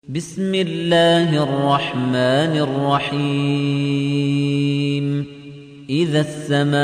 بسم الله الرحمن الرحيم إذا السماء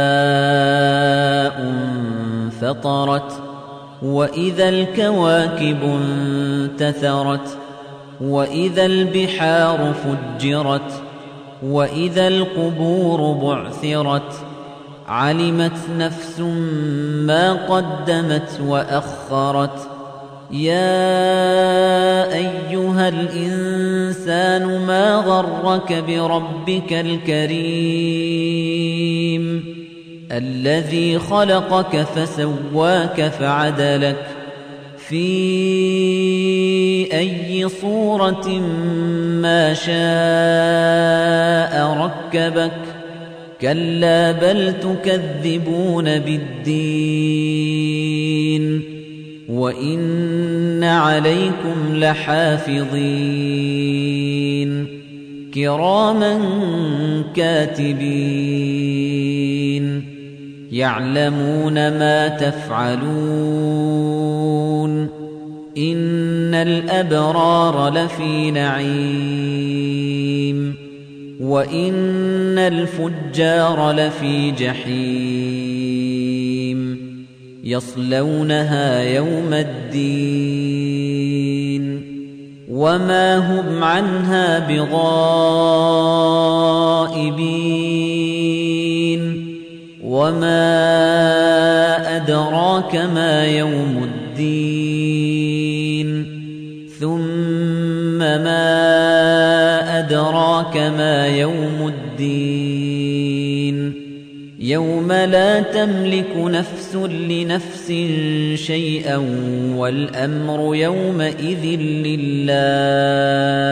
انفطرت وإذا الكواكب انتثرت وإذا البحار فجرت وإذا القبور بعثرت علمت نفس ما قدمت وأخرت يا أيها الإنسان ما غرك بربك الكريم الذي خلقك فسواك فعدلك في أي صورة ما شاء ركبك كلا بل تكذبون بالدين وَإِنَّ عَلَيْكُمْ لَحَافِظِينَ كِرَامًا كَاتِبِينَ يَعْلَمُونَ مَا تَفْعَلُونَ إِنَّ الْأَبْرَارَ لَفِي نَعِيمٍ وَإِنَّ الْفُجَّارَ لَفِي جَحِيمٍ يصلونها يوم الدين وما هم عنها بغائبين وما أدراك ما يوم الدين ثم ما أدراك ما يوم الدين يوم لا تملك نفس لنفس شيئا والأمر يومئذ لله